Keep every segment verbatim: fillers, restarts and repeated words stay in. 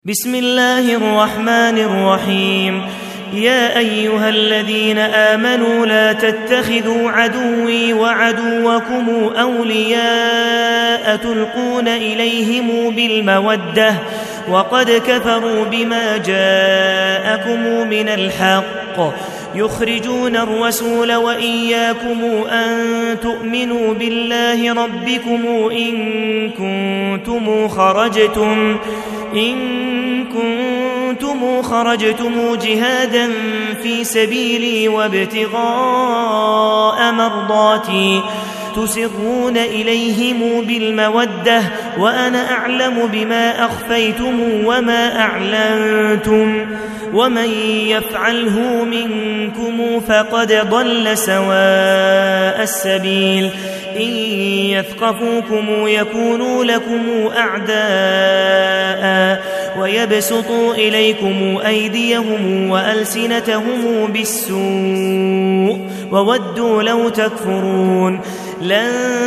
بسم الله الرحمن الرحيم. يا أيها الذين آمنوا لا تتخذوا عدوي وعدوكم أولياء تلقون إليهم بالمودة وقد كفروا بما جاءكم من الحق يخرجون الرسول وإياكم أن تؤمنوا بالله ربكم إن كنتم خرجتم إن كنتم خرجتم جهادا في سبيلي وابتغاء مرضاتي تسرون إليهم بالمودة وأنا أعلم بما أخفيتم وما أعلنتم ومن يفعله منكم فقد ضل سواء السبيل إن يثقفوكم يكونوا لكم أعداء ويبسطوا إليكم أيديهم وألسنتهم بالسوء وودوا لو تكفرون لن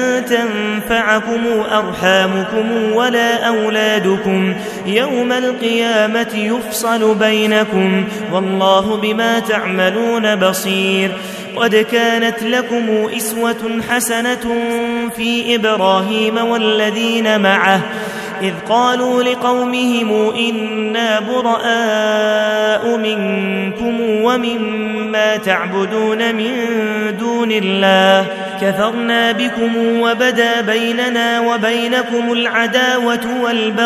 تنفعكم أرحامكم ولا أولادكم يوم القيامة يفصل بينكم والله بما تعملون بصير. قد كانت لكم إسوة حسنة في إبراهيم والذين معه إذ قالوا لقومهم إنا براء منكم ومما تعبدون من دون الله كفرنا بكم وبدا بيننا وبينكم العداوة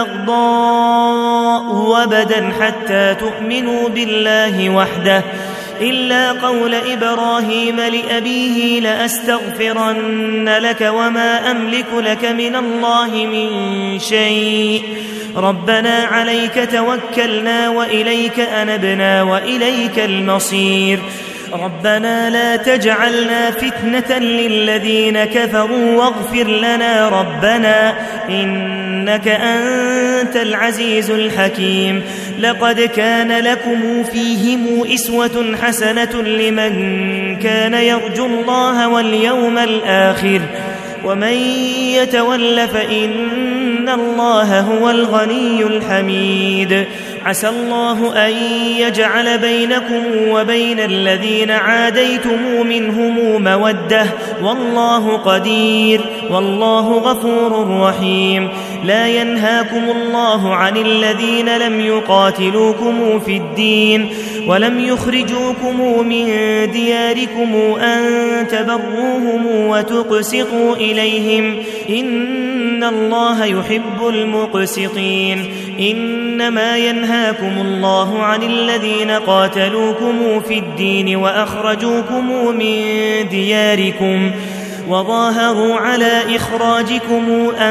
والبغضاء وبدا حتى تؤمنوا بالله وحده إلا قول إبراهيم لأبيه لأستغفرن لك وما أملك لك من الله من شيء ربنا عليك توكلنا وإليك أنبنا وإليك المصير ربنا لا تجعلنا فتنة للذين كفروا واغفر لنا ربنا إنك أنت العزيز الحكيم. لقد كان لكم فيهم إسوة حسنة لمن كان يرجو الله واليوم الآخر ومن يتول فإن الله هو الغني الحميد. عسى الله أن يجعل بينكم وبين الذين عاديتم منهم مودة والله قدير والله غفور رحيم. لا ينهاكم الله عن الذين لم يقاتلوكم في الدين ولم يخرجوكم من دياركم أن تبروهم وتقسطوا إليهم إن الله يحب المقسطين. إنما ينهاكم الله عن الذين قاتلوكم في الدين وأخرجوكم من دياركم وظاهروا على إخراجكم أن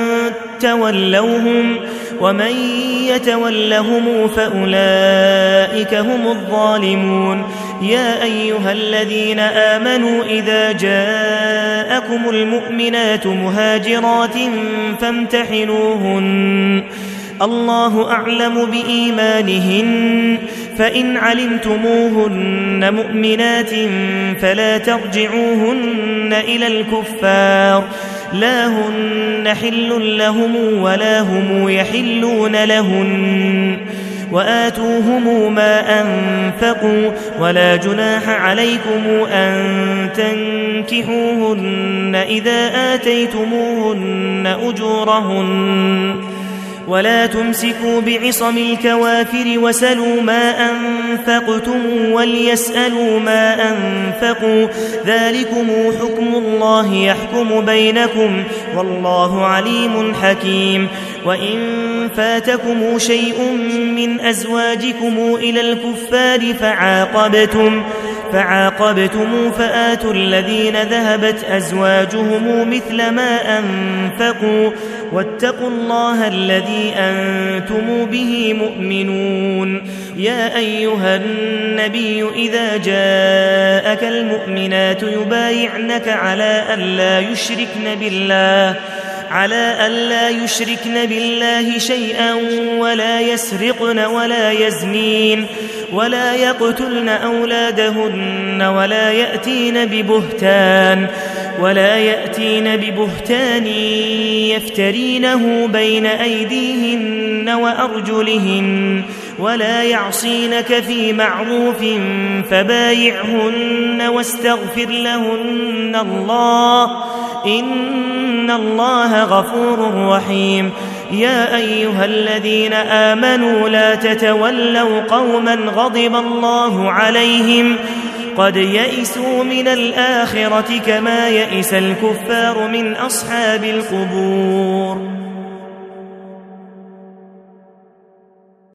تولوهم ومن يتولهم فأولئك هم الظالمون. يا أيها الذين آمنوا إذا جاءكم المؤمنات مهاجرات فامتحنوهن الله أعلم بإيمانهن فإن علمتموهن مؤمنات فلا ترجعوهن إلى الكفار لا هن حل لهم ولا هم يحلون لهن وآتوهم ما أنفقوا ولا جناح عليكم أن تنكحوهن إذا آتيتموهن أجورهن ولا تمسكوا بعصم الكوافر وسلوا ما أنفقتم وليسألوا ما أنفقوا ذلكم حكم الله يحكم بينكم والله عليم حكيم. وإن فاتكم شيء من أزواجكم إلى الكفار فعاقبتم فعاقبتم فآتوا الذين ذهبت أزواجهم مثل ما أنفقوا واتقوا الله الذي أنتم به مؤمنون. يا أيها النبي إذا جاءك المؤمنات يبايعنك على أن لا يشركن بالله على ألا يشركن بالله شيئا ولا يسرقن ولا يزنين ولا يقتلن أولادهن ولا يأتين ببهتان ولا يأتين ببهتان يفترينه بين أيديهن وأرجلهن ولا يعصينك في معروف فبايعهن واستغفر لهن الله إن الله غفور رحيم. يا أيها الذين آمنوا لا تتولوا قوما غضب الله عليهم قد يئسوا من الآخرة كما يئس الكفار من أصحاب القبور.